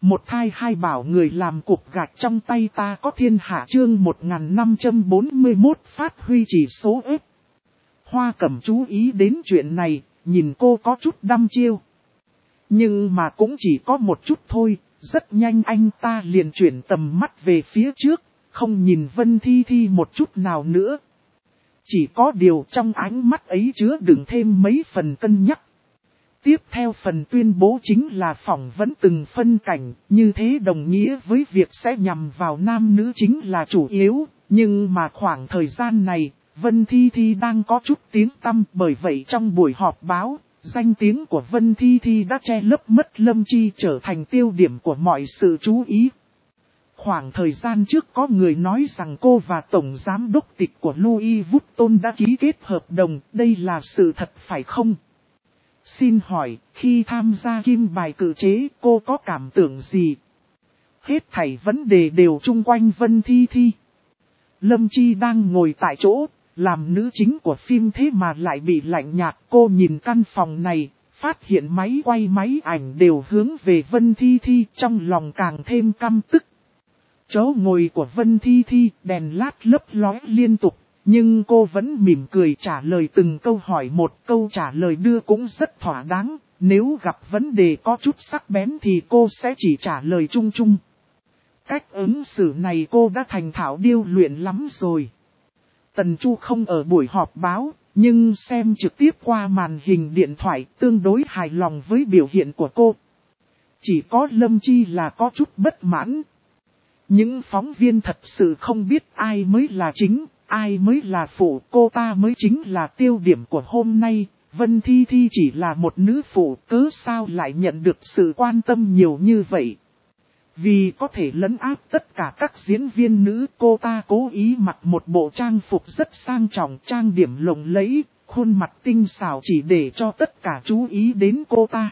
Một thai hai bảo người làm cục gạch trong tay ta có thiên hạ chương 1541 phát huy chỉ số ếp. Hoa Cẩm chú ý đến chuyện này, nhìn cô có chút đăm chiêu. Nhưng mà cũng chỉ có một chút thôi, rất nhanh anh ta liền chuyển tầm mắt về phía trước, không nhìn Vân Thi Thi một chút nào nữa. Chỉ có điều trong ánh mắt ấy chứa đựng thêm mấy phần cân nhắc. Tiếp theo phần tuyên bố chính là phỏng vấn từng phân cảnh, như thế đồng nghĩa với việc sẽ nhằm vào nam nữ chính là chủ yếu, nhưng mà khoảng thời gian này, Vân Thi Thi đang có chút tiếng tăm, bởi vậy trong buổi họp báo, danh tiếng của Vân Thi Thi đã che lấp mất Lâm Chi trở thành tiêu điểm của mọi sự chú ý. Khoảng thời gian trước có người nói rằng cô và Tổng Giám đốc tịch của Louis Vuitton đã ký kết hợp đồng, đây là sự thật phải không? Xin hỏi, khi tham gia kim bài cử chế cô có cảm tưởng gì? Hết thảy vấn đề đều chung quanh Vân Thi Thi. Lâm Chi đang ngồi tại chỗ, làm nữ chính của phim thế mà lại bị lạnh nhạt. Cô nhìn căn phòng này, phát hiện máy quay máy ảnh đều hướng về Vân Thi Thi, trong lòng càng thêm căm tức. Chỗ ngồi của Vân Thi Thi đèn lát lấp lóe liên tục, nhưng cô vẫn mỉm cười trả lời từng câu hỏi, một câu trả lời đưa cũng rất thỏa đáng. Nếu gặp vấn đề có chút sắc bén thì cô sẽ chỉ trả lời chung chung. Cách ứng xử này cô đã thành thạo điêu luyện lắm rồi. Tần Chu không ở buổi họp báo, nhưng xem trực tiếp qua màn hình điện thoại tương đối hài lòng với biểu hiện của cô. Chỉ có Lâm Chi là có chút bất mãn. Những phóng viên thật sự không biết ai mới là chính, ai mới là phụ, cô ta mới chính là tiêu điểm của hôm nay. Vân Thi Thi chỉ là một nữ phụ, cớ sao lại nhận được sự quan tâm nhiều như vậy. Vì có thể lấn áp tất cả các diễn viên nữ, cô ta cố ý mặc một bộ trang phục rất sang trọng, trang điểm lộng lẫy, khuôn mặt tinh xảo chỉ để cho tất cả chú ý đến cô ta.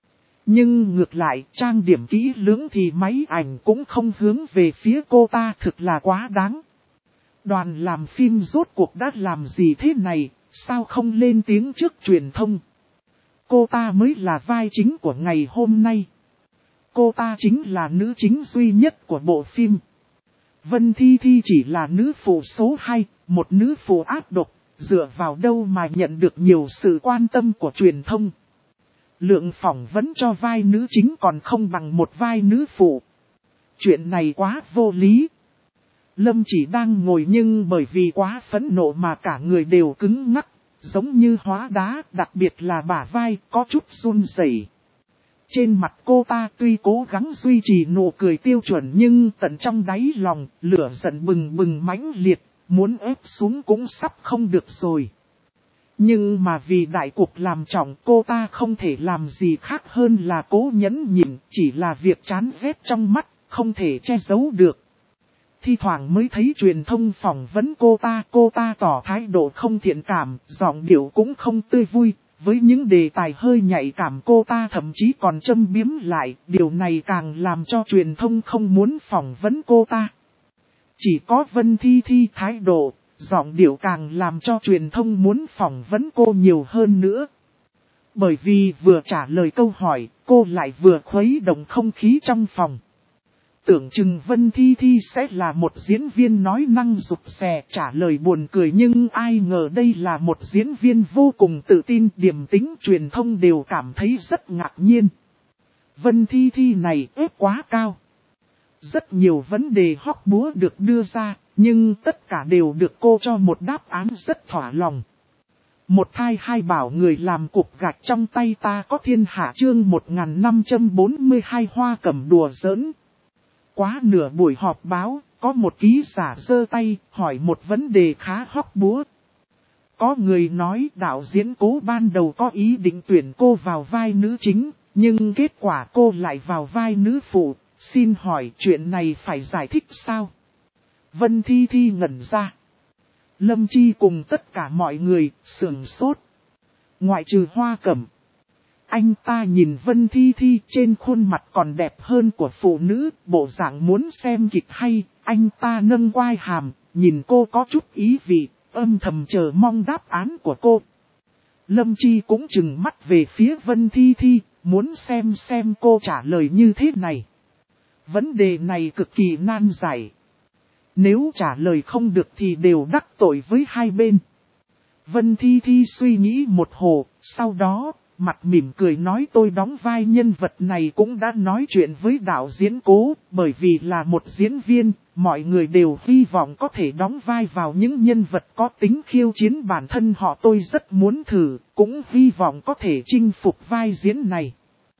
Nhưng ngược lại, trang điểm kỹ lưỡng thì máy ảnh cũng không hướng về phía cô ta, thực là quá đáng. Đoàn làm phim rốt cuộc đã làm gì thế này, sao không lên tiếng trước truyền thông? Cô ta mới là vai chính của ngày hôm nay. Cô ta chính là nữ chính duy nhất của bộ phim. Vân Thi Thi chỉ là nữ phụ số 2, một nữ phụ ác độc, dựa vào đâu mà nhận được nhiều sự quan tâm của truyền thông. Lượng phỏng vấn cho vai nữ chính còn không bằng một vai nữ phụ. Chuyện này quá vô lý. Lâm chỉ đang ngồi nhưng bởi vì quá phẫn nộ mà cả người đều cứng ngắc, giống như hóa đá, đặc biệt là bả vai có chút run rẩy. Trên mặt cô ta tuy cố gắng duy trì nụ cười tiêu chuẩn nhưng tận trong đáy lòng, lửa giận bừng bừng mãnh liệt, muốn ép xuống cũng sắp không được rồi. Nhưng mà vì đại cuộc làm trọng, cô ta không thể làm gì khác hơn là cố nhẫn nhịn, chỉ là việc chán ghét trong mắt, không thể che giấu được. Thi thoảng mới thấy truyền thông phỏng vấn cô ta tỏ thái độ không thiện cảm, giọng điệu cũng không tươi vui. Với những đề tài hơi nhạy cảm cô ta thậm chí còn châm biếm lại, điều này càng làm cho truyền thông không muốn phỏng vấn cô ta. Chỉ có Vân Thi Thi thái độ, giọng điệu càng làm cho truyền thông muốn phỏng vấn cô nhiều hơn nữa. Bởi vì vừa trả lời câu hỏi, cô lại vừa khuấy động không khí trong phòng. Tưởng chừng Vân Thi Thi sẽ là một diễn viên nói năng rụt rè trả lời buồn cười, nhưng ai ngờ đây là một diễn viên vô cùng tự tin, điềm tĩnh, truyền thông đều cảm thấy rất ngạc nhiên. Vân Thi Thi này ép quá cao. Rất nhiều vấn đề hóc búa được đưa ra, nhưng tất cả đều được cô cho một đáp án rất thỏa lòng. Một thai hai bảo người làm cục gạch trong tay ta có thiên hạ chương 1542 Hoa Cẩm đùa giỡn. Quá nửa buổi họp báo, có một ký giả giơ tay, hỏi một vấn đề khá hóc búa. Có người nói đạo diễn Cố ban đầu có ý định tuyển cô vào vai nữ chính, nhưng kết quả cô lại vào vai nữ phụ, xin hỏi chuyện này phải giải thích sao? Vân Thi Thi ngẩn ra. Lâm Chi cùng tất cả mọi người, sửng sốt. Ngoại trừ Hoa Cẩm. Anh ta nhìn Vân Thi Thi trên khuôn mặt còn đẹp hơn của phụ nữ, bộ dạng muốn xem kịch hay, anh ta nâng quai hàm, nhìn cô có chút ý vị, âm thầm chờ mong đáp án của cô. Lâm Chi cũng trừng mắt về phía Vân Thi Thi, muốn xem cô trả lời như thế này. Vấn đề này cực kỳ nan giải. Nếu trả lời không được thì đều đắc tội với hai bên. Vân Thi Thi suy nghĩ một hồi, sau đó, mặt mỉm cười nói tôi đóng vai nhân vật này cũng đã nói chuyện với đạo diễn Cố, bởi vì là một diễn viên, mọi người đều hy vọng có thể đóng vai vào những nhân vật có tính khiêu chiến bản thân họ, tôi rất muốn thử, cũng hy vọng có thể chinh phục vai diễn này.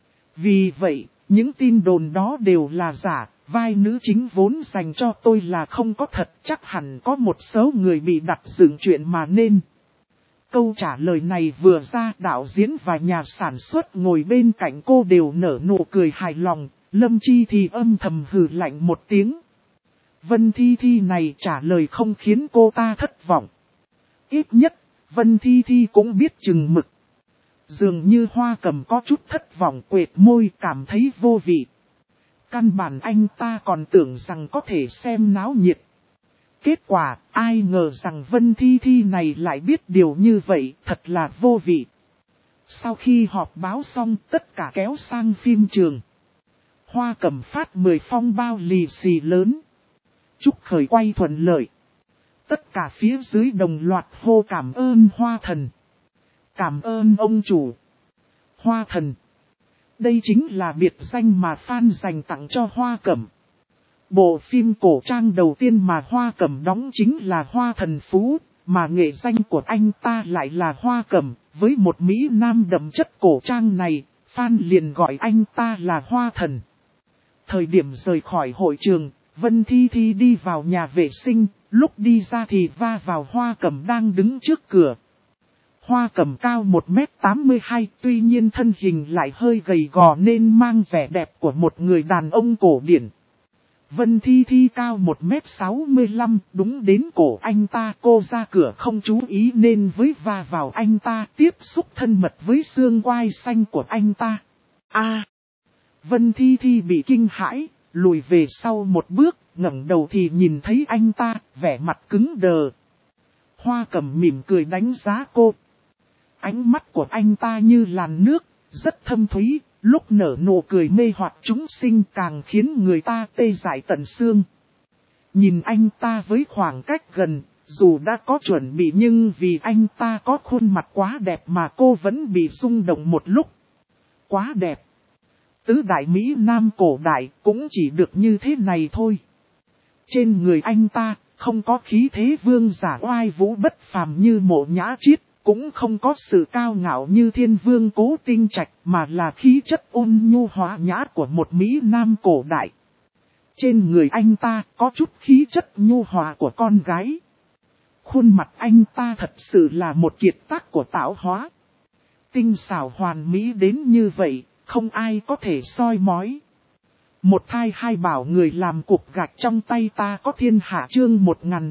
Vì vậy, những tin đồn đó đều là giả, vai nữ chính vốn dành cho tôi là không có thật, chắc hẳn có một số người bị đặt dựng chuyện mà nên. Câu trả lời này vừa ra, đạo diễn và nhà sản xuất ngồi bên cạnh cô đều nở nụ cười hài lòng, Lâm Chi thì âm thầm hừ lạnh một tiếng. Vân Thi Thi này trả lời không khiến cô ta thất vọng. Ít nhất, Vân Thi Thi cũng biết chừng mực. Dường như Hoa Cầm có chút thất vọng, quệt môi cảm thấy vô vị. Căn bản anh ta còn tưởng rằng có thể xem náo nhiệt. Kết quả, ai ngờ rằng Vân Thi Thi này lại biết điều như vậy, thật là vô vị. Sau khi họp báo xong, tất cả kéo sang phim trường. Hoa Cầm phát 10 phong bao lì xì lớn. Chúc khởi quay thuận lợi. Tất cả phía dưới đồng loạt hô cảm ơn Hoa Thần. Cảm ơn ông chủ. Hoa Thần. Đây chính là biệt danh mà fan dành tặng cho Hoa Cẩm. Bộ phim cổ trang đầu tiên mà Hoa Cẩm đóng chính là Hoa Thần Phú, mà nghệ danh của anh ta lại là Hoa Cẩm. Với một Mỹ Nam đậm chất cổ trang này, fan liền gọi anh ta là Hoa Thần. Thời điểm rời khỏi hội trường, Vân Thi Thi đi vào nhà vệ sinh, lúc đi ra thì va vào Hoa Cẩm đang đứng trước cửa. Hoa Cẩm cao 1m82, tuy nhiên thân hình lại hơi gầy gò nên mang vẻ đẹp của một người đàn ông cổ điển. Vân Thi Thi cao 1m65, đúng đến cổ anh ta, cô ra cửa không chú ý nên với va vào anh ta, tiếp xúc thân mật với xương quai xanh của anh ta. Vân Thi Thi bị kinh hãi, lùi về sau một bước, ngẩng đầu thì nhìn thấy anh ta, vẻ mặt cứng đờ. Hoa Cẩm mỉm cười đánh giá cô. Ánh mắt của anh ta như làn nước, rất thâm thúy, lúc nở nụ cười mê hoặc chúng sinh càng khiến người ta tê dại tận xương. Nhìn anh ta với khoảng cách gần, dù đã có chuẩn bị nhưng vì anh ta có khuôn mặt quá đẹp mà cô vẫn bị rung động một lúc. Quá đẹp. Tứ đại Mỹ Nam cổ đại cũng chỉ được như thế này thôi. Trên người anh ta không có khí thế vương giả oai vũ bất phàm như Mộ Nhã Chiết, cũng không có sự cao ngạo như Thiên Vương Cố Tinh Trạch, mà là khí chất ôn nhu hòa nhã của một Mỹ Nam cổ đại. Trên người anh ta có chút khí chất nhu hòa của con gái. Khuôn mặt anh ta thật sự là một kiệt tác của tạo hóa. Tinh xảo hoàn mỹ đến như vậy, không ai có thể soi mói. Một thai hai bảo người làm cục gạch trong tay ta có thiên hạ chương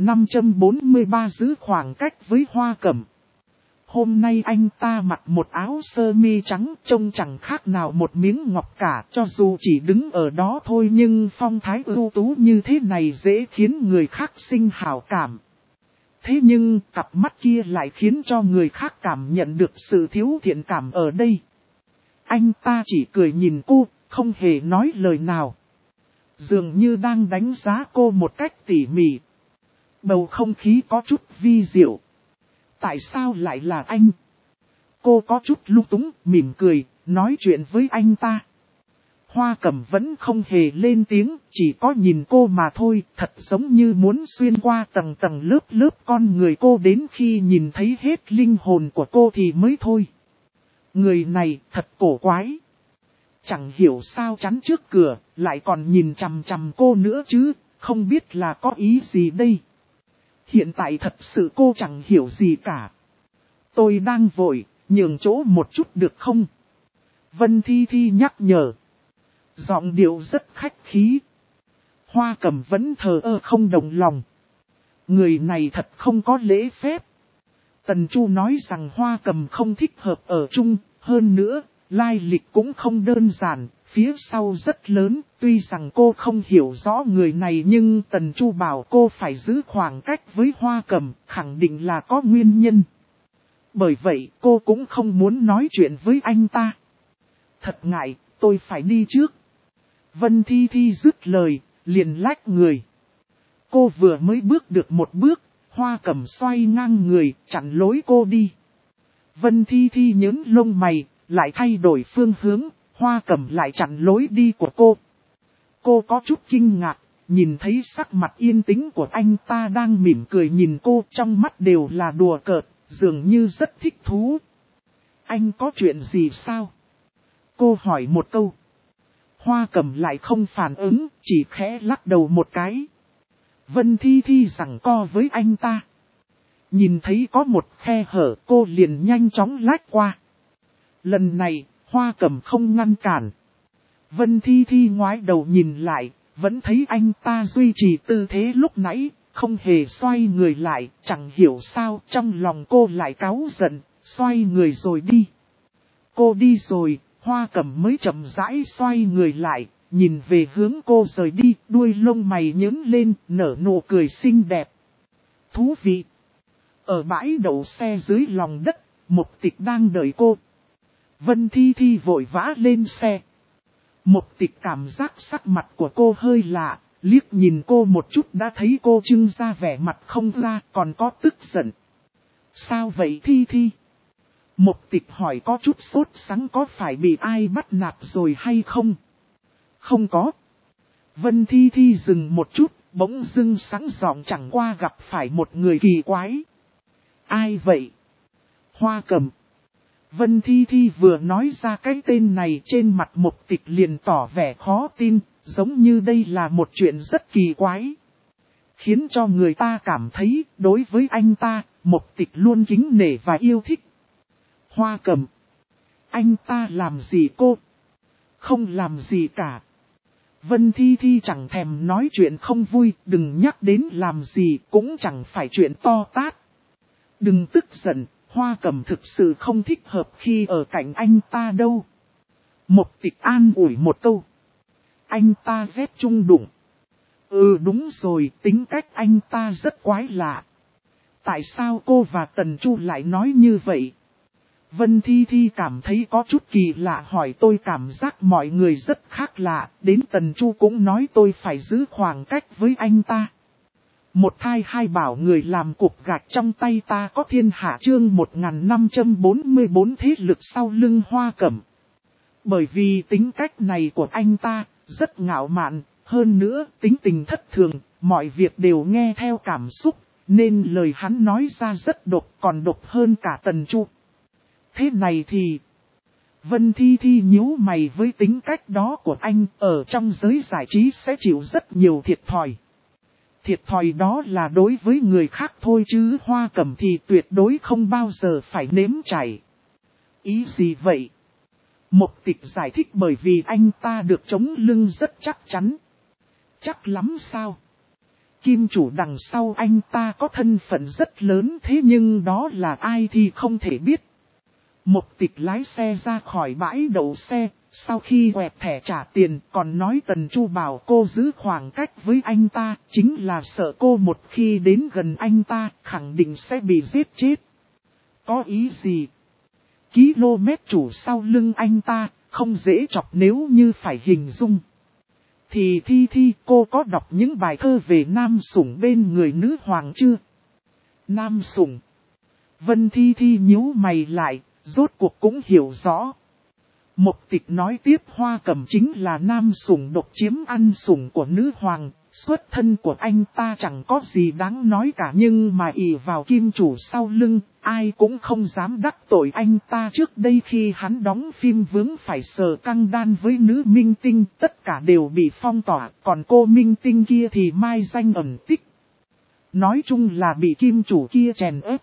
1543 giữ khoảng cách với Hoa Cẩm. Hôm nay anh ta mặc một áo sơ mi trắng trông chẳng khác nào một miếng ngọc cả, cho dù chỉ đứng ở đó thôi nhưng phong thái ưu tú như thế này dễ khiến người khác sinh hảo cảm. Thế nhưng cặp mắt kia lại khiến cho người khác cảm nhận được sự thiếu thiện cảm ở đây. Anh ta chỉ cười nhìn cô, không hề nói lời nào. Dường như đang đánh giá cô một cách tỉ mỉ. Bầu không khí có chút vi diệu. Tại sao lại là anh? Cô có chút lung túng, mỉm cười, nói chuyện với anh ta. Hoa Cẩm vẫn không hề lên tiếng, chỉ có nhìn cô mà thôi, thật giống như muốn xuyên qua tầng tầng lớp lớp con người cô đến khi nhìn thấy hết linh hồn của cô thì mới thôi. Người này thật cổ quái. Chẳng hiểu sao chắn trước cửa, lại còn nhìn chằm chằm cô nữa chứ, không biết là có ý gì đây. Hiện tại thật sự cô chẳng hiểu gì cả. Tôi đang vội, nhường chỗ một chút được không? Vân Thi Thi nhắc nhở. Giọng điệu rất khách khí. Hoa Cẩm vẫn thờ ơ không đồng lòng. Người này thật không có lễ phép. Tần Chu nói rằng Hoa Cẩm không thích hợp ở chung, hơn nữa, lai lịch cũng không đơn giản, phía sau rất lớn, tuy rằng cô không hiểu rõ người này nhưng Tần Chu bảo cô phải giữ khoảng cách với Hoa Cẩm, khẳng định là có nguyên nhân. Bởi vậy cô cũng không muốn nói chuyện với anh ta. Thật ngại, tôi phải đi trước. Vân Thi Thi dứt lời, liền lách người. Cô vừa mới bước được một bước, Hoa Cẩm xoay ngang người, chặn lối cô đi. Vân Thi Thi nhớn lông mày, lại thay đổi phương hướng, Hoa Cẩm lại chặn lối đi của cô. Cô có chút kinh ngạc, nhìn thấy sắc mặt yên tĩnh của anh ta đang mỉm cười nhìn cô, trong mắt đều là đùa cợt, dường như rất thích thú. Anh có chuyện gì sao? Cô hỏi một câu. Hoa Cẩm lại không phản ứng, chỉ khẽ lắc đầu một cái. Vân Thi Thi giằng co với anh ta. Nhìn thấy có một khe hở, cô liền nhanh chóng lách qua. Lần này, Hoa Cẩm không ngăn cản. Vân Thi Thi ngoái đầu nhìn lại, vẫn thấy anh ta duy trì tư thế lúc nãy, không hề xoay người lại, chẳng hiểu sao trong lòng cô lại cáu giận, xoay người rồi đi. Cô đi rồi, Hoa Cẩm mới chậm rãi xoay người lại, nhìn về hướng cô rời đi, đuôi lông mày nhướng lên, nở nụ cười xinh đẹp. Thú vị! Ở bãi đậu xe dưới lòng đất, Mục Tịch đang đợi cô. Vân Thi Thi vội vã lên xe. Mục Tịch cảm giác sắc mặt của cô hơi lạ, liếc nhìn cô một chút đã thấy cô trưng ra vẻ mặt không ra, còn có tức giận. Sao vậy Thi Thi? Mục Tịch hỏi có chút sốt sắng, có phải bị ai bắt nạt rồi hay không? Không có. Vân Thi Thi dừng một chút, bỗng dưng sáng giọng, chẳng qua gặp phải một người kỳ quái. Ai vậy? Hoa Cẩm. Vân Thi Thi vừa nói ra cái tên này, trên mặt Mục Tịch liền tỏ vẻ khó tin, giống như đây là một chuyện rất kỳ quái. Khiến cho người ta cảm thấy, đối với anh ta, Mục Tịch luôn kính nể và yêu thích. Hoa Cẩm. Anh ta làm gì cô? Không làm gì cả. Vân Thi Thi chẳng thèm nói chuyện không vui, đừng nhắc đến làm gì, cũng chẳng phải chuyện to tát. Đừng tức giận, Hoa Cẩm thực sự không thích hợp khi ở cạnh anh ta đâu. Mục Tịch an ủi một câu. Anh ta ghét chung đụng. Ừ đúng rồi, tính cách anh ta rất quái lạ. Tại sao cô và Tần Chu lại nói như vậy? Vân Thi Thi cảm thấy có chút kỳ lạ, hỏi tôi cảm giác mọi người rất khác lạ, đến Tần Chu cũng nói tôi phải giữ khoảng cách với anh ta. Một thai hai bảo người làm cục gạch trong tay ta có thiên hạ, chương 1544 thế lực sau lưng Hoa Cẩm. Bởi vì tính cách này của anh ta, rất ngạo mạn, hơn nữa tính tình thất thường, mọi việc đều nghe theo cảm xúc, nên lời hắn nói ra rất độc, còn độc hơn cả Tần Chu. Thế này thì... Vân Thi Thi nhíu mày, với tính cách đó của anh, ở trong giới giải trí sẽ chịu rất nhiều thiệt thòi. Thiệt thòi đó là đối với người khác thôi chứ Hoa Cẩm thì tuyệt đối không bao giờ phải nếm trải. Ý gì vậy? Mục Tịch giải thích bởi vì anh ta được chống lưng rất chắc chắn. Chắc lắm sao? Kim chủ đằng sau anh ta có thân phận rất lớn, thế nhưng đó là ai thì không thể biết. Mục Tịch lái xe ra khỏi bãi đậu xe, sau khi quẹt thẻ trả tiền còn nói Tần Chu bảo cô giữ khoảng cách với anh ta, chính là sợ cô một khi đến gần anh ta, khẳng định sẽ bị giết chết. Có ý gì? Km chủ sau lưng anh ta, không dễ chọc, nếu như phải hình dung. Thì Thi Thi, cô có đọc những bài thơ về nam sủng bên người nữ hoàng chưa? Nam sủng. Vân Thi Thi nhíu mày lại, rốt cuộc cũng hiểu rõ. Mục Tịch nói tiếp, Hoa Cẩm chính là nam sủng độc chiếm ăn sủng của nữ hoàng, xuất thân của anh ta chẳng có gì đáng nói cả, nhưng mà ỷ vào kim chủ sau lưng, ai cũng không dám đắc tội anh ta. Trước đây khi hắn đóng phim vướng phải sờ căng đan với nữ minh tinh, tất cả đều bị phong tỏa, còn cô minh tinh kia thì mai danh ẩn tích. Nói chung là bị kim chủ kia chèn ép.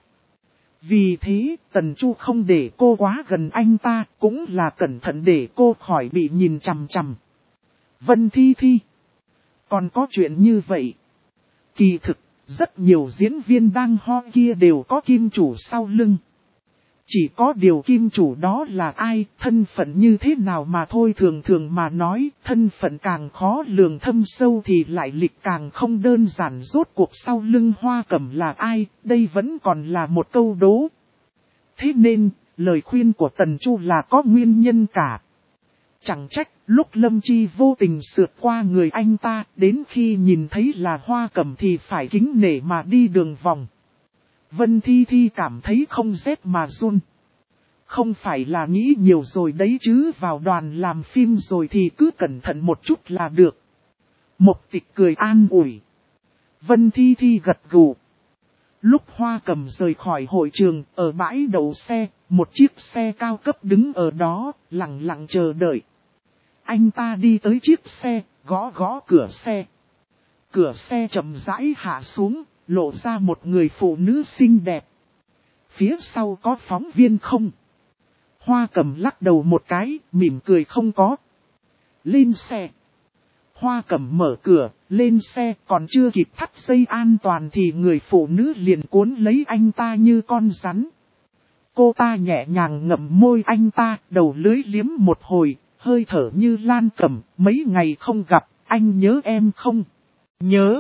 Vì thế, Tần Chu không để cô quá gần anh ta, cũng là cẩn thận để cô khỏi bị nhìn chằm chằm. Vân Thi Thi. Còn có chuyện như vậy. Kỳ thực, rất nhiều diễn viên đang ho kia đều có kim chủ sau lưng. Chỉ có điều kim chủ đó là ai, thân phận như thế nào mà thôi. Thường thường mà nói, thân phận càng khó lường thâm sâu thì lại lịch càng không đơn giản. Rốt cuộc sau lưng Hoa Cẩm là ai, đây vẫn còn là một câu đố. Thế nên, lời khuyên của Tần Chu là có nguyên nhân cả. Chẳng trách, lúc Lâm Chi vô tình sượt qua người anh ta, đến khi nhìn thấy là Hoa Cẩm thì phải kính nể mà đi đường vòng. Vân Thi Thi cảm thấy không rét mà run. Không phải là nghĩ nhiều rồi đấy chứ, vào đoàn làm phim rồi thì cứ cẩn thận một chút là được. Mộc Tịch cười an ủi. Vân Thi Thi gật gù. Lúc Hoa Cẩm rời khỏi hội trường, ở bãi đậu xe, một chiếc xe cao cấp đứng ở đó, lặng lặng chờ đợi. Anh ta đi tới chiếc xe, gõ gõ cửa xe. Cửa xe chậm rãi hạ xuống, lộ ra một người phụ nữ xinh đẹp. Phía sau có phóng viên không? Hoa Cẩm lắc đầu một cái, mỉm cười không có. Lên xe. Hoa Cẩm mở cửa, lên xe, còn chưa kịp thắt dây an toàn thì người phụ nữ liền cuốn lấy anh ta như con rắn. Cô ta nhẹ nhàng ngậm môi anh ta, đầu lưỡi liếm một hồi, hơi thở như Lan Cẩm, mấy ngày không gặp, anh nhớ em không? Nhớ.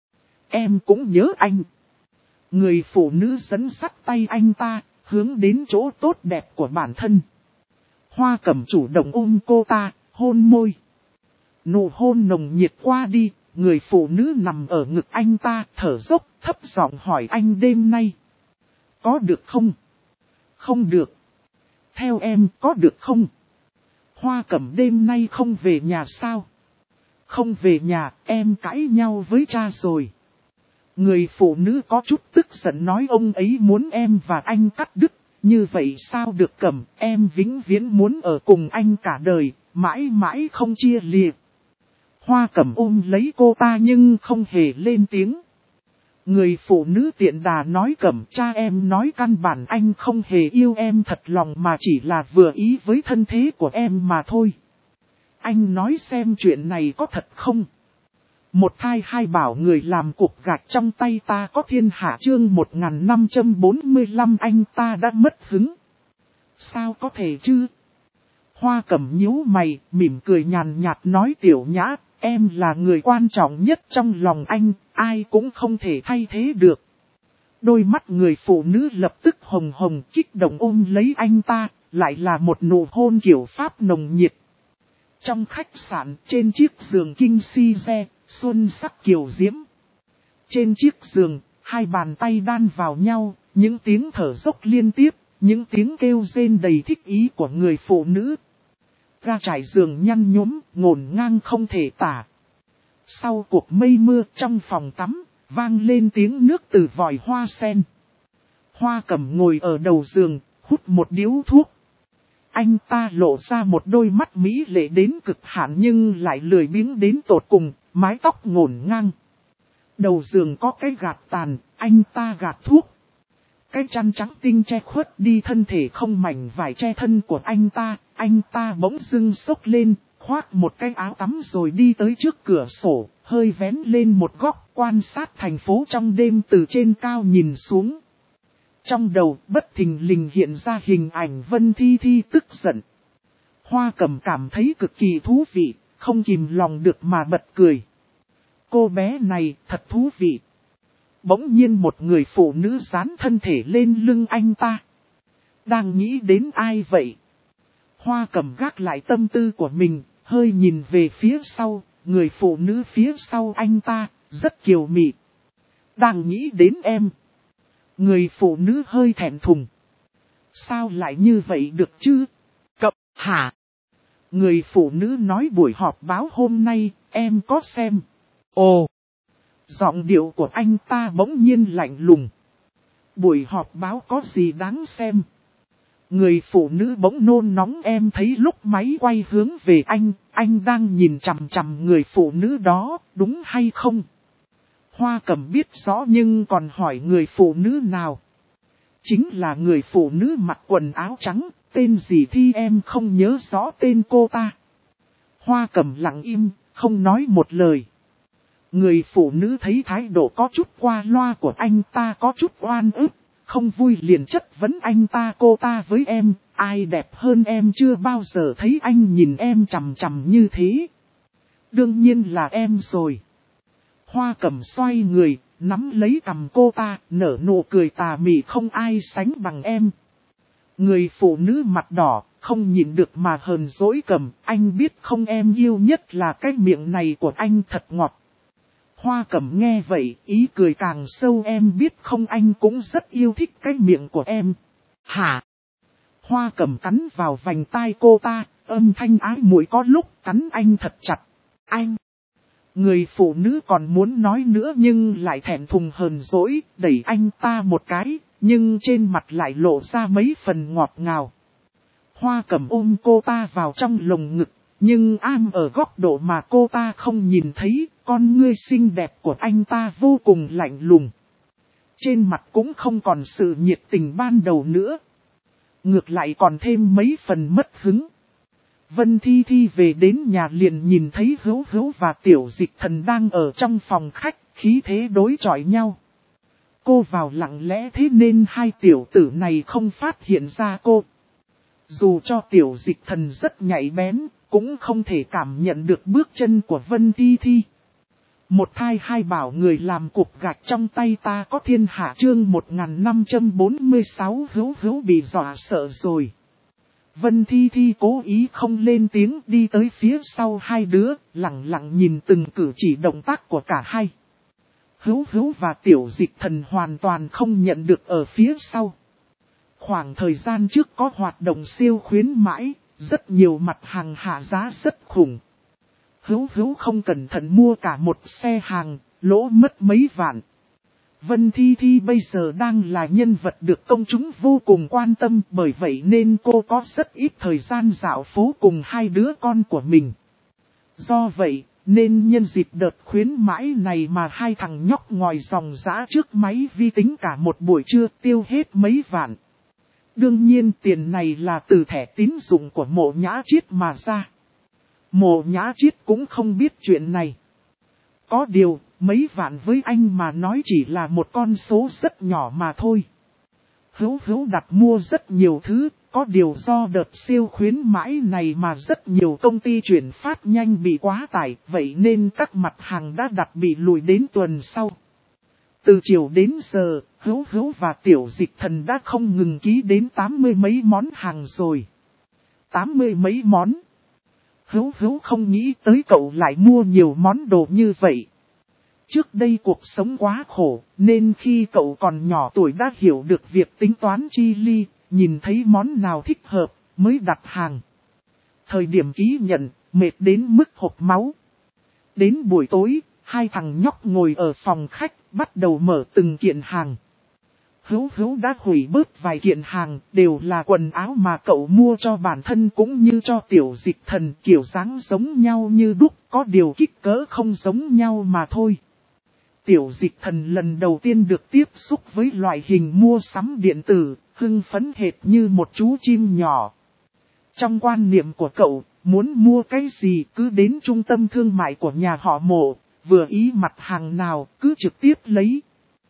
Em cũng nhớ anh. Người phụ nữ dẫn dắt tay anh ta, hướng đến chỗ tốt đẹp của bản thân. Hoa Cẩm chủ động ôm cô ta, hôn môi. Nụ hôn nồng nhiệt qua đi, người phụ nữ nằm ở ngực anh ta, thở dốc, thấp giọng hỏi anh đêm nay. Có được không? Không được. Theo em có được không? Hoa Cẩm đêm nay không về nhà sao? Không về nhà, em cãi nhau với cha rồi. Người phụ nữ có chút tức giận nói ông ấy muốn em và anh cắt đứt. Như vậy sao được Cẩm, em vĩnh viễn muốn ở cùng anh cả đời, mãi mãi không chia lìa. Hoa Cẩm ôm lấy cô ta nhưng không hề lên tiếng. Người phụ nữ tiện đà nói Cẩm cha em nói căn bản anh không hề yêu em thật lòng mà chỉ là vừa ý với thân thế của em mà thôi. Anh nói xem chuyện này có thật không? Một thai hai bảo người làm cục gạch trong tay ta có thiên hạ chương 1545 anh ta đã mất hứng. Sao có thể chứ? Hoa Cẩm nhíu mày, mỉm cười nhàn nhạt nói Tiểu Nhã, em là người quan trọng nhất trong lòng anh, ai cũng không thể thay thế được. Đôi mắt người phụ nữ lập tức hồng hồng kích động ôm lấy anh ta, lại là một nụ hôn kiểu Pháp nồng nhiệt. Trong khách sạn, trên chiếc giường kinh si re, xuân sắc kiều diễm. Trên chiếc giường, hai bàn tay đan vào nhau, những tiếng thở dốc liên tiếp, những tiếng kêu rên đầy thích ý của người phụ nữ. Ga trải giường nhăn nhúm, ngổn ngang không thể tả. Sau cuộc mây mưa trong phòng tắm, vang lên tiếng nước từ vòi hoa sen. Hoa Cẩm ngồi ở đầu giường, hút một điếu thuốc. Anh ta lộ ra một đôi mắt mỹ lệ đến cực hạn nhưng lại lười biếng đến tột cùng, mái tóc ngổn ngang. Đầu giường có cái gạt tàn, anh ta gạt thuốc. Cái chăn trắng tinh che khuất đi thân thể không mảnh vải che thân của anh ta bỗng dưng xốc lên, khoác một cái áo tắm rồi đi tới trước cửa sổ, hơi vén lên một góc quan sát thành phố trong đêm từ trên cao nhìn xuống. Trong đầu bất thình lình hiện ra hình ảnh Vân Thi Thi tức giận. Hoa Cẩm cảm thấy cực kỳ thú vị, không kìm lòng được mà bật cười. Cô bé này thật thú vị. Bỗng nhiên một người phụ nữ dán thân thể lên lưng anh ta. Đang nghĩ đến ai vậy? Hoa Cẩm gác lại tâm tư của mình, hơi nhìn về phía sau, người phụ nữ phía sau anh ta, rất kiều mị. Đang nghĩ đến em. Người phụ nữ hơi thẹn thùng. Sao lại như vậy được chứ? Cập hả? Người phụ nữ nói buổi họp báo hôm nay, em có xem. Ồ! Giọng điệu của anh ta bỗng nhiên lạnh lùng. Buổi họp báo có gì đáng xem? Người phụ nữ bỗng nôn nóng em thấy lúc máy quay hướng về anh đang nhìn chằm chằm người phụ nữ đó, đúng hay không? Hoa Cẩm biết rõ nhưng còn hỏi người phụ nữ nào? Chính là người phụ nữ mặc quần áo trắng, tên gì thì em không nhớ rõ tên cô ta. Hoa Cẩm lặng im, không nói một lời. Người phụ nữ thấy thái độ có chút qua loa của anh ta có chút oan ức, không vui liền chất vấn anh ta cô ta với em, ai đẹp hơn em chưa bao giờ thấy anh nhìn em chằm chằm như thế. Đương nhiên là em rồi. Hoa Cẩm xoay người, nắm lấy cằm cô ta, nở nụ cười tà mị không ai sánh bằng em. Người phụ nữ mặt đỏ, không nhịn được mà hờn dỗi Cẩm, anh biết không em yêu nhất là cái miệng này của anh thật ngọt. Hoa Cẩm nghe vậy, ý cười càng sâu, em biết không anh cũng rất yêu thích cái miệng của em. Hả? Hoa Cẩm cắn vào vành tai cô ta, âm thanh ái muội có lúc cắn anh thật chặt. Anh! Người phụ nữ còn muốn nói nữa nhưng lại thẹn thùng hờn dỗi, đẩy anh ta một cái, nhưng trên mặt lại lộ ra mấy phần ngọt ngào. Hoa Cẩm ôm cô ta vào trong lồng ngực, nhưng am ở góc độ mà cô ta không nhìn thấy, con ngươi xinh đẹp của anh ta vô cùng lạnh lùng. Trên mặt cũng không còn sự nhiệt tình ban đầu nữa. Ngược lại còn thêm mấy phần mất hứng. Vân Thi Thi về đến nhà liền nhìn thấy Hữu Hữu và Tiểu Dịch Thần đang ở trong phòng khách, khí thế đối chọi nhau. Cô vào lặng lẽ thế nên hai tiểu tử này không phát hiện ra cô. Dù cho Tiểu Dịch Thần rất nhạy bén, cũng không thể cảm nhận được bước chân của Vân Thi Thi. Một thai hai bảo người làm cục gạch trong tay ta có thiên hạ chương 1546 Hữu Hữu bị dọa sợ rồi. Vân Thi Thi cố ý không lên tiếng đi tới phía sau hai đứa, lặng lặng nhìn từng cử chỉ động tác của cả hai. Hữu Hữu và Tiểu Dịch Thần hoàn toàn không nhận được ở phía sau. Khoảng thời gian trước có hoạt động siêu khuyến mãi, rất nhiều mặt hàng hạ giá rất khủng. Hữu Hữu không cẩn thận mua cả một xe hàng, lỗ mất mấy vạn. Vân Thi Thi bây giờ đang là nhân vật được công chúng vô cùng quan tâm, bởi vậy nên cô có rất ít thời gian dạo phố cùng hai đứa con của mình. Do vậy, nên nhân dịp đợt khuyến mãi này mà hai thằng nhóc ngồi dòng dã trước máy vi tính cả một buổi trưa tiêu hết mấy vạn. Đương nhiên tiền này là từ thẻ tín dụng của Mộ Nhã Triết mà ra. Mộ Nhã Triết cũng không biết chuyện này. Có điều, mấy vạn với anh mà nói chỉ là một con số rất nhỏ mà thôi. Hữu Hữu đặt mua rất nhiều thứ, có điều do đợt siêu khuyến mãi này mà rất nhiều công ty chuyển phát nhanh bị quá tải, vậy nên các mặt hàng đã đặt bị lùi đến tuần sau. Từ chiều đến giờ, Hữu Hữu và Tiểu Dịch Thần đã không ngừng ký đến 80 mấy món hàng rồi. 80 mấy món. Hữu Hữu không nghĩ tới cậu lại mua nhiều món đồ như vậy. Trước đây cuộc sống quá khổ, nên khi cậu còn nhỏ tuổi đã hiểu được việc tính toán chi ly, nhìn thấy món nào thích hợp, mới đặt hàng. Thời điểm ký nhận, mệt đến mức hộc máu. Đến buổi tối, hai thằng nhóc ngồi ở phòng khách, bắt đầu mở từng kiện hàng. Hữu Hữu đã hủy bớt vài kiện hàng, đều là quần áo mà cậu mua cho bản thân cũng như cho Tiểu Dịch Thần, kiểu dáng giống nhau như đúc, có điều kích cỡ không giống nhau mà thôi. Tiểu Dịch Thần lần đầu tiên được tiếp xúc với loại hình mua sắm điện tử, hưng phấn hệt như một chú chim nhỏ. Trong quan niệm của cậu, muốn mua cái gì cứ đến trung tâm thương mại của nhà họ Mộ, vừa ý mặt hàng nào cứ trực tiếp lấy.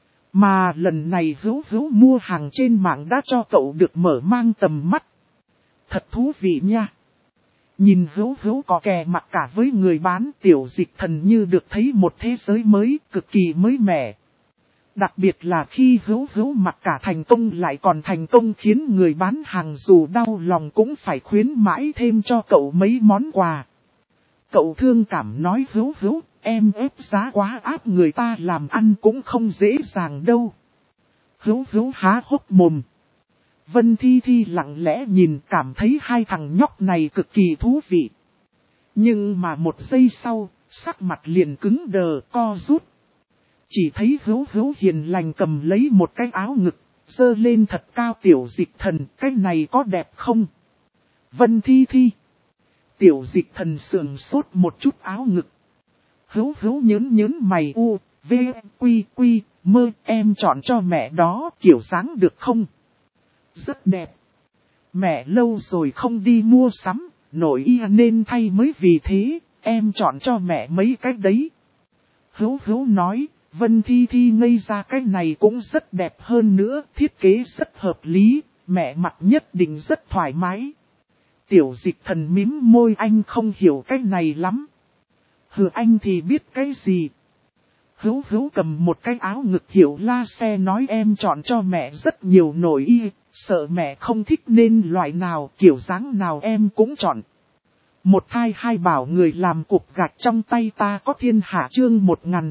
Mà lần này Hữu Hữu mua hàng trên mạng đã cho cậu được mở mang tầm mắt. Thật thú vị nha. Nhìn Hữu Hữu có kè mặt cả với người bán, Tiểu Dịch Thần như được thấy một thế giới mới, cực kỳ mới mẻ. Đặc biệt là khi Hữu Hữu mặc cả thành công lại còn thành công khiến người bán hàng dù đau lòng cũng phải khuyến mãi thêm cho cậu mấy món quà. Cậu thương cảm nói Hữu Hữu, em ép giá quá áp người ta làm ăn cũng không dễ dàng đâu. Hữu Hữu há hốc mồm. Vân Thi Thi lặng lẽ nhìn cảm thấy hai thằng nhóc này cực kỳ thú vị. Nhưng mà một giây sau, sắc mặt liền cứng đờ co rút. Chỉ thấy Hữu Hữu hiền lành cầm lấy một cái áo ngực, giơ lên thật cao. Tiểu Dịch Thần, cái này có đẹp không? Vân Thi Thi. Tiểu Dịch Thần sườn sốt một chút áo ngực. Hữu Hữu nhớn mày u, v, quy, mơ, em chọn cho mẹ đó kiểu dáng được không? Rất đẹp. Mẹ lâu rồi không đi mua sắm, nội y nên thay mới vì thế, em chọn cho mẹ mấy cái đấy. Hữu Hữu nói, Vân Thi Thi ngây ra cái này cũng rất đẹp hơn nữa, thiết kế rất hợp lý, mẹ mặc nhất định rất thoải mái. Tiểu Dịch Thần mím môi, anh không hiểu cái này lắm. Hừ, anh thì biết cái gì. Hữu Hữu cầm một cái áo ngực hiệu la xe nói em chọn cho mẹ rất nhiều nội y, sợ mẹ không thích nên loại nào kiểu dáng nào em cũng chọn. Một thai hai bảo người làm cục gạch trong tay ta có thiên hạ chương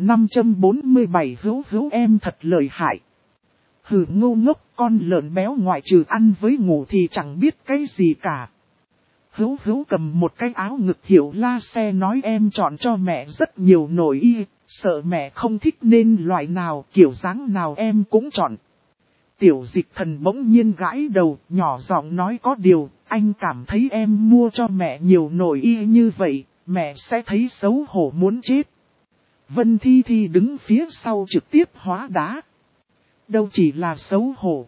1547 Hữu Hữu em thật lợi hại. Hừ ngu ngốc con lợn béo ngoại trừ ăn với ngủ thì chẳng biết cái gì cả. Hữu Hữu cầm một cái áo ngực hiệu la xe nói em chọn cho mẹ rất nhiều nội y, sợ mẹ không thích nên loại nào kiểu dáng nào em cũng chọn. Tiểu Dịch Thần bỗng nhiên gãi đầu, nhỏ giọng nói có điều, anh cảm thấy em mua cho mẹ nhiều nội y như vậy, mẹ sẽ thấy xấu hổ muốn chết. Vân Thi Thi đứng phía sau trực tiếp hóa đá. Đâu chỉ là xấu hổ,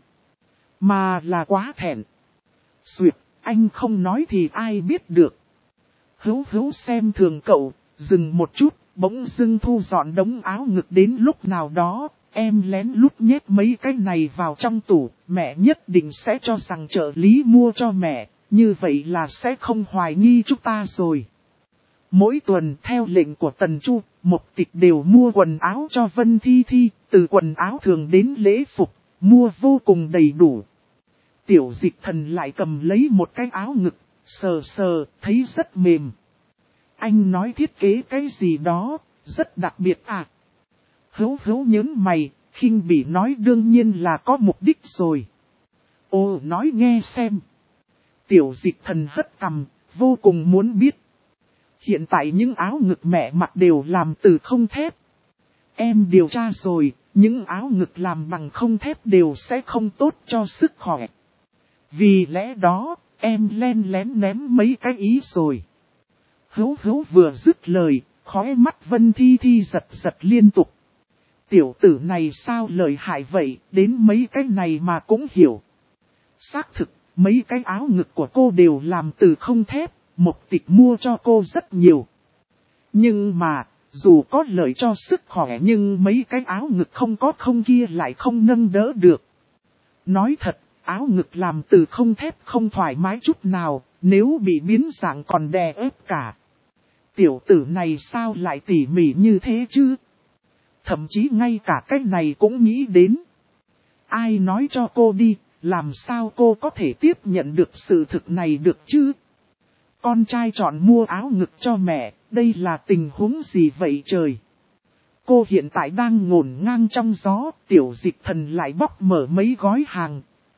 mà là quá thẹn. Xuyệt, anh không nói thì ai biết được. Hữu Hữu xem thường cậu, dừng một chút, bỗng dưng thu dọn đống áo ngực đến lúc nào đó. Em lén lút nhét mấy cái này vào trong tủ, mẹ nhất định sẽ cho rằng trợ lý mua cho mẹ, như vậy là sẽ không hoài nghi chúng ta rồi. Mỗi tuần theo lệnh của Tần Chu, Mộc Tịch đều mua quần áo cho Vân Thi Thi, từ quần áo thường đến lễ phục, mua vô cùng đầy đủ. Tiểu Dịch Thần lại cầm lấy một cái áo ngực, sờ sờ, thấy rất mềm. Anh nói thiết kế cái gì đó, rất đặc biệt à. Hữu Hữu nhớn mày, khinh bỉ nói đương nhiên là có mục đích rồi. Ồ nói nghe xem. Tiểu Dịch Thần hất cằm, vô cùng muốn biết. Hiện tại những áo ngực mẹ mặc đều làm từ không thép. Em điều tra rồi, những áo ngực làm bằng không thép đều sẽ không tốt cho sức khỏe. Vì lẽ đó, em len lén ném mấy cái ý rồi. Hữu Hữu vừa dứt lời, khóe mắt Vân Thi Thi giật giật liên tục. Tiểu tử này sao lợi hại vậy, đến mấy cái này mà cũng hiểu. Xác thực, mấy cái áo ngực của cô đều làm từ không thép, Mộc Tịch mua cho cô rất nhiều. Nhưng mà, dù có lợi cho sức khỏe nhưng mấy cái áo ngực không có không kia lại không nâng đỡ được. Nói thật, áo ngực làm từ không thép không thoải mái chút nào, nếu bị biến dạng còn đè ép cả. Tiểu tử này sao lại tỉ mỉ như thế chứ? Thậm chí ngay cả cái này cũng nghĩ đến. Ai nói cho cô đi, làm sao cô có thể tiếp nhận được sự thực này được chứ? Con trai chọn mua áo ngực cho mẹ, đây là tình huống gì vậy trời? Cô hiện tại đang ngổn ngang trong gió, Tiểu Dịch Thần lại bóc mở mấy gói hàng.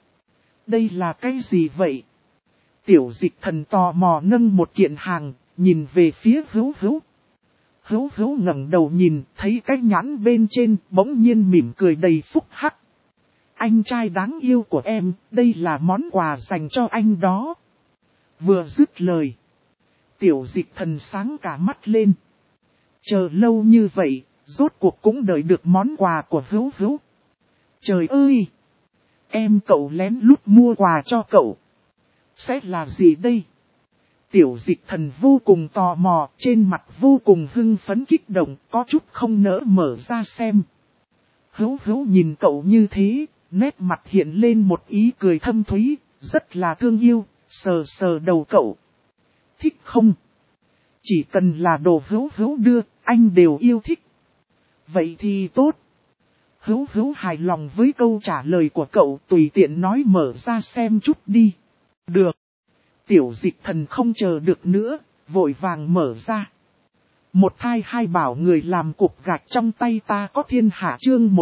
Đây là cái gì vậy? Tiểu Dịch Thần tò mò nâng một kiện hàng, nhìn về phía Hữu Hữu. Hữu Hữu ngẩng đầu nhìn, thấy cái nhãn bên trên, bỗng nhiên mỉm cười đầy phúc hắc. Anh trai đáng yêu của em, đây là món quà dành cho anh đó. Vừa dứt lời, Tiểu Dịch Thần sáng cả mắt lên. Chờ lâu như vậy, rốt cuộc cũng đợi được món quà của Hữu Hữu. Trời ơi! Em cậu lén lút mua quà cho cậu. Sẽ là gì đây? Tiểu Dịch Thần vô cùng tò mò, trên mặt vô cùng hưng phấn kích động, có chút không nỡ mở ra xem. Hữu Hữu nhìn cậu như thế, nét mặt hiện lên một ý cười thâm thúy, rất là thương yêu, sờ sờ đầu cậu. Thích không? Chỉ cần là đồ Hữu Hữu đưa, anh đều yêu thích. Vậy thì tốt. Hữu Hữu hài lòng với câu trả lời của cậu, tùy tiện nói mở ra xem chút đi. Được. Tiểu Dịch Thần không chờ được nữa, vội vàng mở ra. Một thai hai bảo người làm cục gạch trong tay ta có thiên hạ chương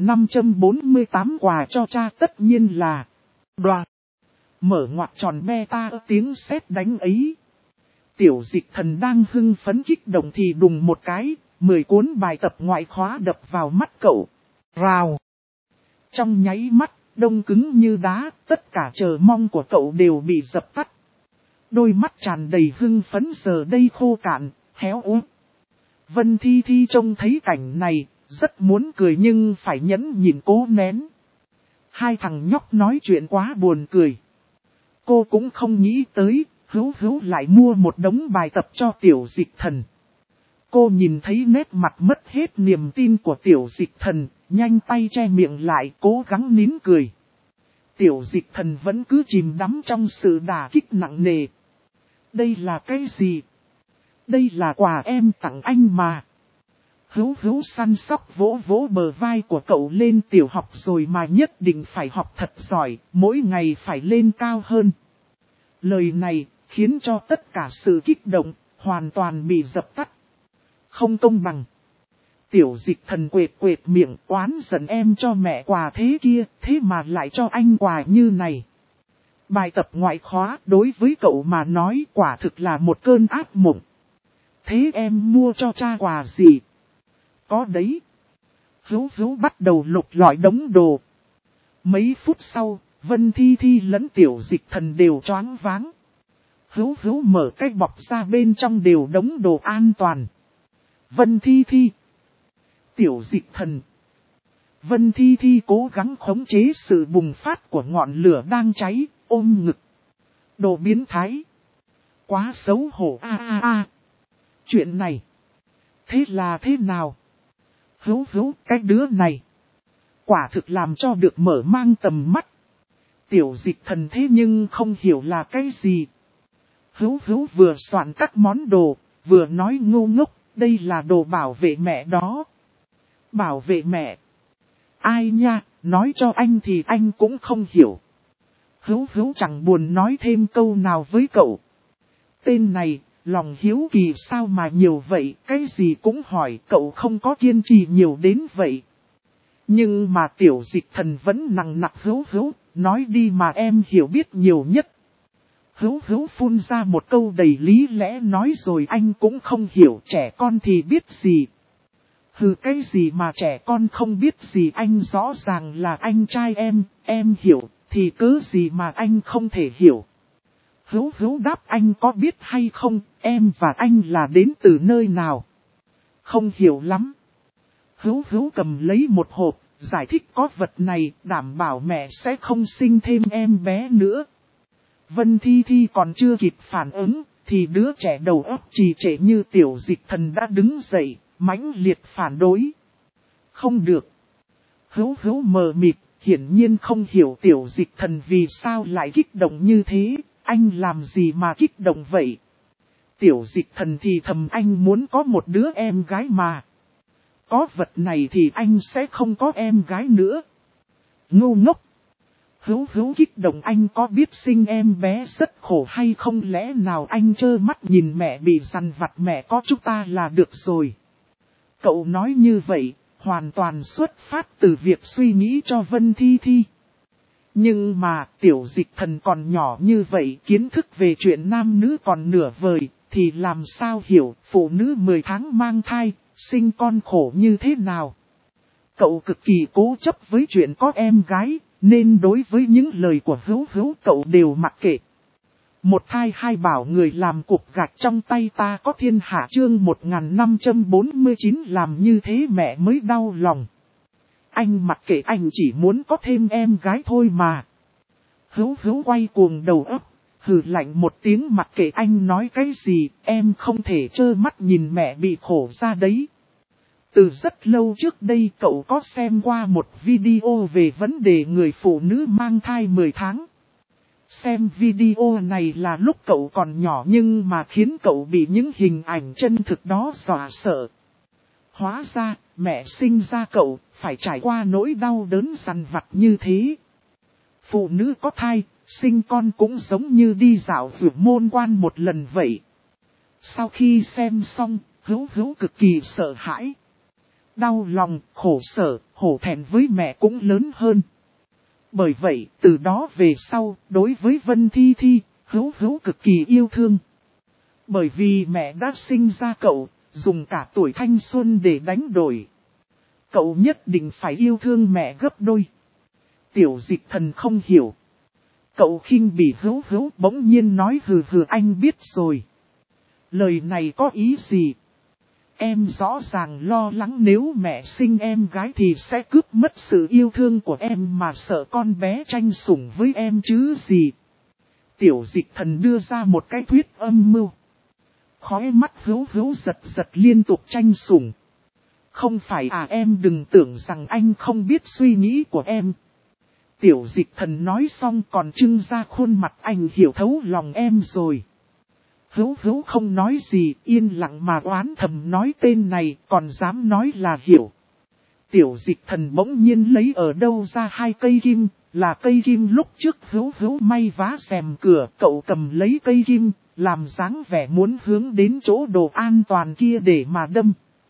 1548 quà cho cha tất nhiên là đoạt. Mở ngoặc tròn beta tiếng sét đánh ấy. Tiểu Dịch Thần đang hưng phấn kích động thì đùng một cái, 10 cuốn bài tập ngoại khóa đập vào mắt cậu. Rào. Trong nháy mắt, đông cứng như đá, tất cả chờ mong của cậu đều bị dập tắt. Đôi mắt tràn đầy hưng phấn giờ đây khô cạn, héo út. Vân Thi Thi trông thấy cảnh này, rất muốn cười nhưng phải nhẫn nhịn cố nén. Hai thằng nhóc nói chuyện quá buồn cười. Cô cũng không nghĩ tới, Hữu Hữu lại mua một đống bài tập cho Tiểu Dịch Thần. Cô nhìn thấy nét mặt mất hết niềm tin của Tiểu Dịch Thần, nhanh tay che miệng lại cố gắng nín cười. Tiểu Dịch Thần vẫn cứ chìm đắm trong sự đả kích nặng nề. Đây là cái gì? Đây là quà em tặng anh mà. Hữu hữu săn sóc vỗ vỗ bờ vai của cậu, lên tiểu học rồi mà nhất định phải học thật giỏi, mỗi ngày phải lên cao hơn. Lời này khiến cho tất cả sự kích động hoàn toàn bị dập tắt. Không công bằng. Tiểu Dịch Thần quệt quệt miệng oán giận em cho mẹ quà thế kia, thế mà lại cho anh quà như này. Bài tập ngoại khóa đối với cậu mà nói quả thực là một cơn ác mộng. Thế em mua cho cha quà gì? Có đấy. Hữu hữu bắt đầu lục lọi đống đồ. Mấy phút sau, Vân Thi Thi lẫn Tiểu Dịch Thần đều choáng váng. Hữu hữu mở cái bọc ra, bên trong đều đống đồ an toàn. Vân Thi Thi. Tiểu Dịch Thần. Vân Thi Thi cố gắng khống chế sự bùng phát của ngọn lửa đang cháy, ôm ngực. Đồ biến thái. Quá xấu hổ a. Chuyện này. Thế là thế nào? Hữu hữu, cái đứa này. Quả thực làm cho được mở mang tầm mắt. Tiểu Dịch Thần thế nhưng không hiểu là cái gì. Hữu hữu vừa soạn các món đồ, vừa nói ngu ngốc, đây là đồ bảo vệ mẹ đó. Bảo vệ mẹ? Ai nha, nói cho anh thì anh cũng không hiểu. Hữu hữu chẳng buồn nói thêm câu nào với cậu. Tên này, lòng hiếu kỳ sao mà nhiều vậy, cái gì cũng hỏi, cậu không có kiên trì nhiều đến vậy. Nhưng mà Tiểu Dịch Thần vẫn nằng nặc hữu hữu, nói đi mà em hiểu biết nhiều nhất. Hữu hữu phun ra một câu đầy lý lẽ, nói rồi anh cũng không hiểu, trẻ con thì biết gì. Hừ, cái gì mà trẻ con không biết gì, anh rõ ràng là anh trai em hiểu, thì cớ gì mà anh không thể hiểu. Hữu hữu đáp, anh có biết hay không, em và anh là đến từ nơi nào? Không hiểu lắm. Hữu hữu cầm lấy một hộp, giải thích có vật này, đảm bảo mẹ sẽ không sinh thêm em bé nữa. Vân Thi Thi còn chưa kịp phản ứng, thì đứa trẻ đầu óc trì trệ như Tiểu Dịch Thần đã đứng dậy, mãnh liệt phản đối. Không được. Hữu hữu mờ mịt, hiển nhiên không hiểu Tiểu Dịch Thần vì sao lại kích động như thế, anh làm gì mà kích động vậy? Tiểu Dịch Thần thì thầm, anh muốn có một đứa em gái mà. Có vật này thì anh sẽ không có em gái nữa. Ngu ngốc. Hữu hữu kích động, anh có biết sinh em bé rất khổ hay không, lẽ nào anh trơ mắt nhìn mẹ bị dằn vặt, mẹ có chúng ta là được rồi. Cậu nói như vậy, hoàn toàn xuất phát từ việc suy nghĩ cho Vân Thi Thi. Nhưng mà Tiểu Dịch Thần còn nhỏ như vậy, kiến thức về chuyện nam nữ còn nửa vời, thì làm sao hiểu phụ nữ 10 tháng mang thai, sinh con khổ như thế nào. Cậu cực kỳ cố chấp với chuyện có em gái, nên đối với những lời của hữu hữu cậu đều mặc kệ. Một thai hai bảo, người làm cục gạch trong tay ta có thiên hạ, chương 1549, làm như thế mẹ mới đau lòng. Anh mặc kệ, anh chỉ muốn có thêm em gái thôi mà. Hữu hữu quay cuồng đầu óc, hừ lạnh một tiếng, mặc kệ anh nói cái gì, em không thể trơ mắt nhìn mẹ bị khổ ra đấy. Từ rất lâu trước đây cậu có xem qua một video về vấn đề người phụ nữ mang thai 10 tháng. Xem video này là lúc cậu còn nhỏ, nhưng mà khiến cậu bị những hình ảnh chân thực đó dọa sợ. Hóa ra, mẹ sinh ra cậu, phải trải qua nỗi đau đớn dằn vặt như thế. Phụ nữ có thai, sinh con cũng giống như đi dạo vườn môn quan một lần vậy. Sau khi xem xong, hữu hữu cực kỳ sợ hãi. Đau lòng, khổ sở, hổ thẹn với mẹ cũng lớn hơn. Bởi vậy, từ đó về sau, đối với Vân Thi Thi, hữu hữu cực kỳ yêu thương. Bởi vì mẹ đã sinh ra cậu, dùng cả tuổi thanh xuân để đánh đổi. Cậu nhất định phải yêu thương mẹ gấp đôi. Tiểu Dịch Thần không hiểu. Cậu khinh bỉ hữu hữu, bỗng nhiên nói, hừ hừ, anh biết rồi. Lời này có ý gì? Em rõ ràng lo lắng nếu mẹ sinh em gái thì sẽ cướp mất sự yêu thương của em, mà sợ con bé tranh sủng với em chứ gì. Tiểu Dịch Thần đưa ra một cái thuyết âm mưu. Khóe mắt hữu hữu giật giật, liên tục tranh sủng. Không phải à, em đừng tưởng rằng anh không biết suy nghĩ của em. Tiểu Dịch Thần nói xong còn trưng ra khuôn mặt, anh hiểu thấu lòng em rồi. Hữu Hữu không nói gì, yên lặng mà oán thầm nói tên này còn dám nói là hiểu. Tiểu Dịch Thần bỗng nhiên lấy ở đâu ra 2 cây kim, là cây kim lúc trước Hữu Hữu may vá rèm cửa, cậu cầm lấy cây kim, làm dáng vẻ muốn hướng đến chỗ đồ an toàn kia để mà đâm.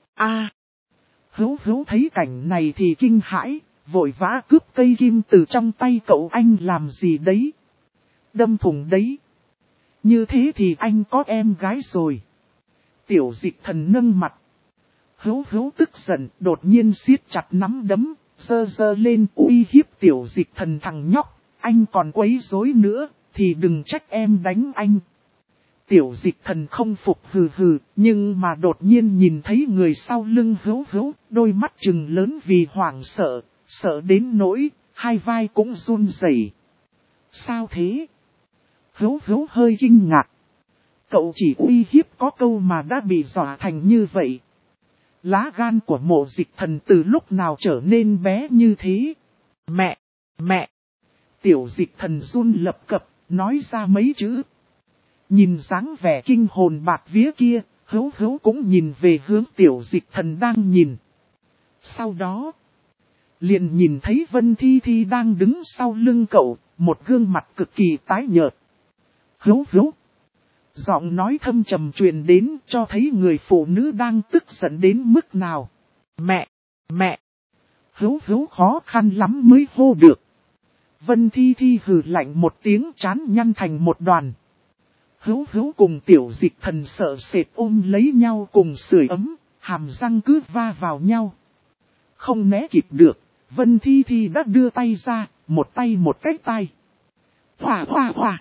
Hữu Hữu thấy cảnh này thì kinh hãi, vội vã cướp cây kim từ trong tay cậu. Anh làm gì đấy? Đâm thủng đấy. Như thế thì anh có em gái rồi. Tiểu Dịch Thần nâng mặt. Hữu Hữu tức giận, đột nhiên siết chặt nắm đấm, giơ giơ lên uy hiếp Tiểu Dịch Thần. Thằng nhóc, anh còn quấy rối nữa, thì đừng trách em đánh anh. Tiểu Dịch Thần không phục hừ hừ, nhưng mà đột nhiên nhìn thấy người sau lưng Hữu Hữu, đôi mắt trừng lớn vì hoảng sợ, sợ đến nỗi, 2 vai cũng run rẩy. Sao thế? Hữu Hữu hơi kinh ngạc. Cậu chỉ uy hiếp có câu mà đã bị dọa thành như vậy. Lá gan của Mộ Dịch Thần từ lúc nào trở nên bé như thế? Mẹ! Tiểu Dịch Thần run lập cập, nói ra mấy chữ. Nhìn dáng vẻ kinh hồn bạt vía kia, Hữu Hữu cũng nhìn về hướng Tiểu Dịch Thần đang nhìn. Sau đó, liền nhìn thấy Vân Thi Thi đang đứng sau lưng cậu, một gương mặt cực kỳ tái nhợt. Hữu Hữu! Giọng nói thâm trầm truyền đến cho thấy người phụ nữ đang tức giận đến mức nào. Mẹ! Hữu Hữu khó khăn lắm mới hô được. Vân Thi Thi hừ lạnh một tiếng, trán nhăn thành một đoàn. Hữu Hữu cùng Tiểu Dịch Thần sợ sệt ôm lấy nhau cùng sưởi ấm, hàm răng cứ va vào nhau. Không né kịp được, Vân Thi Thi đã đưa tay ra, một tay một cái tay. Hòa!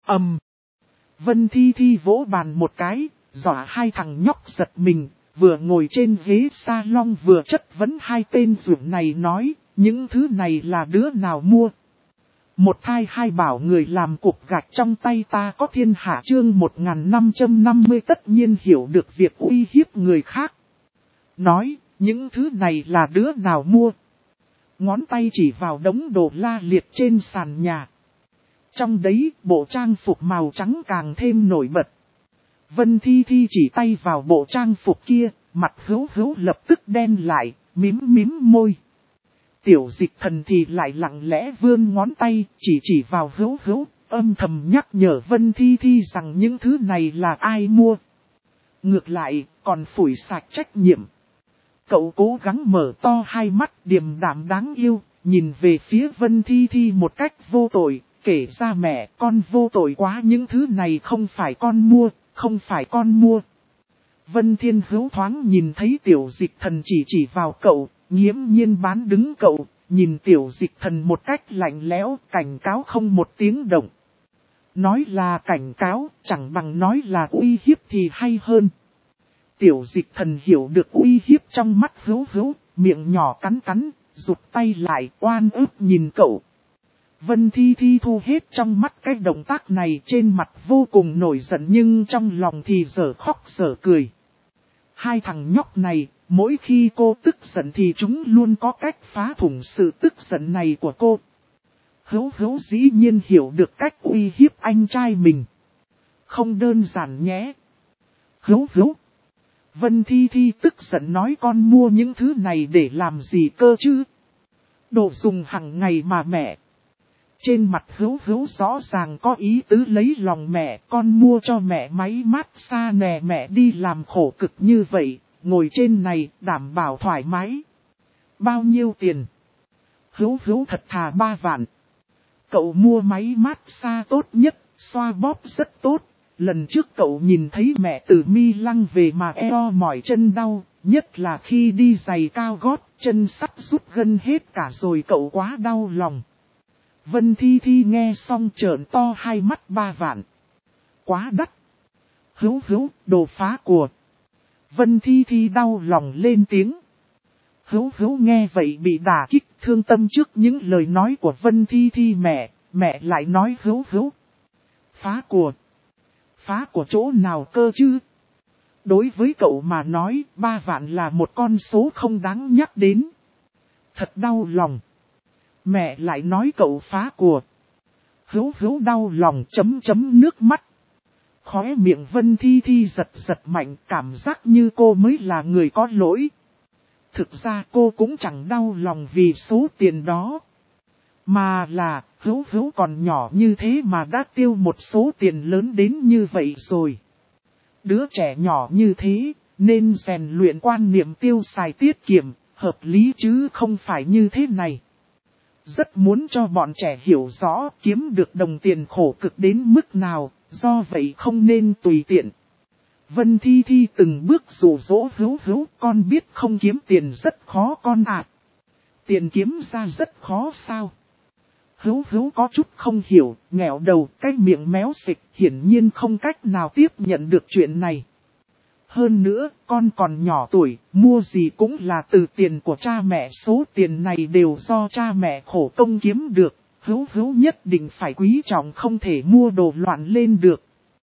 Vân Thi Thi vỗ bàn một cái, dọa 2 thằng nhóc giật mình, vừa ngồi trên ghế salon vừa chất vấn 2 tên ruộng này nói, những thứ này là đứa nào mua? Một thai 2 bảo người làm cục gạch trong tay ta có thiên hạ chương 1550 tất nhiên hiểu được việc uy hiếp người khác. Nói, những thứ này là đứa nào mua? Ngón tay chỉ vào đống đồ la liệt trên sàn nhà. Trong đấy, bộ trang phục màu trắng càng thêm nổi bật. Vân Thi Thi chỉ tay vào bộ trang phục kia, mặt Hữu Hữu lập tức đen lại, mím môi. Tiểu Dịch Thần thì lại lặng lẽ vươn ngón tay, chỉ vào Hữu Hữu, âm thầm nhắc nhở Vân Thi Thi rằng những thứ này là ai mua. Ngược lại, còn phủi sạch trách nhiệm. Cậu cố gắng mở to 2 mắt điềm đạm đáng yêu, nhìn về phía Vân Thi Thi một cách vô tội, kể ra mẹ con vô tội quá, những thứ này không phải con mua. Vân Thiên Hữu thoáng nhìn thấy Tiểu Dịch Thần chỉ vào cậu, nghiễm nhiên bán đứng cậu, nhìn Tiểu Dịch Thần một cách lạnh lẽo, cảnh cáo không một tiếng động. Nói là cảnh cáo, chẳng bằng nói là uy hiếp thì hay hơn. Tiểu Dịch Thần hiểu được uy hiếp trong mắt Hữu Hữu, miệng nhỏ cắn, rụt tay lại oan ức nhìn cậu. Vân Thi Thi thu hết trong mắt cái động tác này, trên mặt vô cùng nổi giận nhưng trong lòng thì dở khóc dở cười. 2 thằng nhóc này, mỗi khi cô tức giận thì chúng luôn có cách phá thủng sự tức giận này của cô. Hữu Hữu dĩ nhiên hiểu được cách uy hiếp anh trai mình. Không đơn giản nhé. Hữu! Vân Thi Thi tức giận nói con mua những thứ này để làm gì cơ chứ? Đồ dùng hàng ngày mà mẹ. Trên mặt Hữu Hữu rõ ràng có ý tứ lấy lòng mẹ, con mua cho mẹ máy massage nè, mẹ đi làm khổ cực như vậy, ngồi trên này đảm bảo thoải mái. Bao nhiêu tiền? Hữu Hữu thật thà 3 vạn. Cậu mua máy massage tốt nhất, xoa bóp rất tốt. Lần trước cậu nhìn thấy mẹ từ Mi Lăng về mà eo mỏi chân đau, nhất là khi đi giày cao gót, chân sắp rút gân hết cả rồi, cậu quá đau lòng. Vân Thi Thi nghe xong trợn to 2 mắt. 3 vạn. Quá đắt. Hữu, đồ phá của. Vân Thi Thi đau lòng lên tiếng. Hữu nghe vậy bị đả kích, thương tâm trước những lời nói của Vân Thi Thi. Mẹ lại nói Hữu. Phá của chỗ nào cơ chứ? Đối với cậu mà nói, 3 vạn là một con số không đáng nhắc đến. Thật đau lòng. Mẹ lại nói cậu phá của. Hữu đau lòng chấm nước mắt. Khóe miệng Vân Thi Thi giật giật mạnh, cảm giác như cô mới là người có lỗi. Thực ra cô cũng chẳng đau lòng vì số tiền đó. Mà là, Hữu còn nhỏ như thế mà đã tiêu một số tiền lớn đến như vậy rồi. Đứa trẻ nhỏ như thế, nên rèn luyện quan niệm tiêu xài tiết kiệm, hợp lý chứ không phải như thế này. Rất muốn cho bọn trẻ hiểu rõ kiếm được đồng tiền khổ cực đến mức nào, do vậy không nên tùy tiện. Vân Thi Thi từng bước dụ dỗ Hữu, con biết không kiếm tiền rất khó con ạ. Tiền kiếm ra rất khó sao? Hữu có chút không hiểu, nghẹo đầu, cái miệng méo xịch, hiển nhiên không cách nào tiếp nhận được chuyện này. Hơn nữa, con còn nhỏ tuổi, mua gì cũng là từ tiền của cha mẹ, số tiền này đều do cha mẹ khổ công kiếm được. Hữu nhất định phải quý trọng, không thể mua đồ loạn lên được.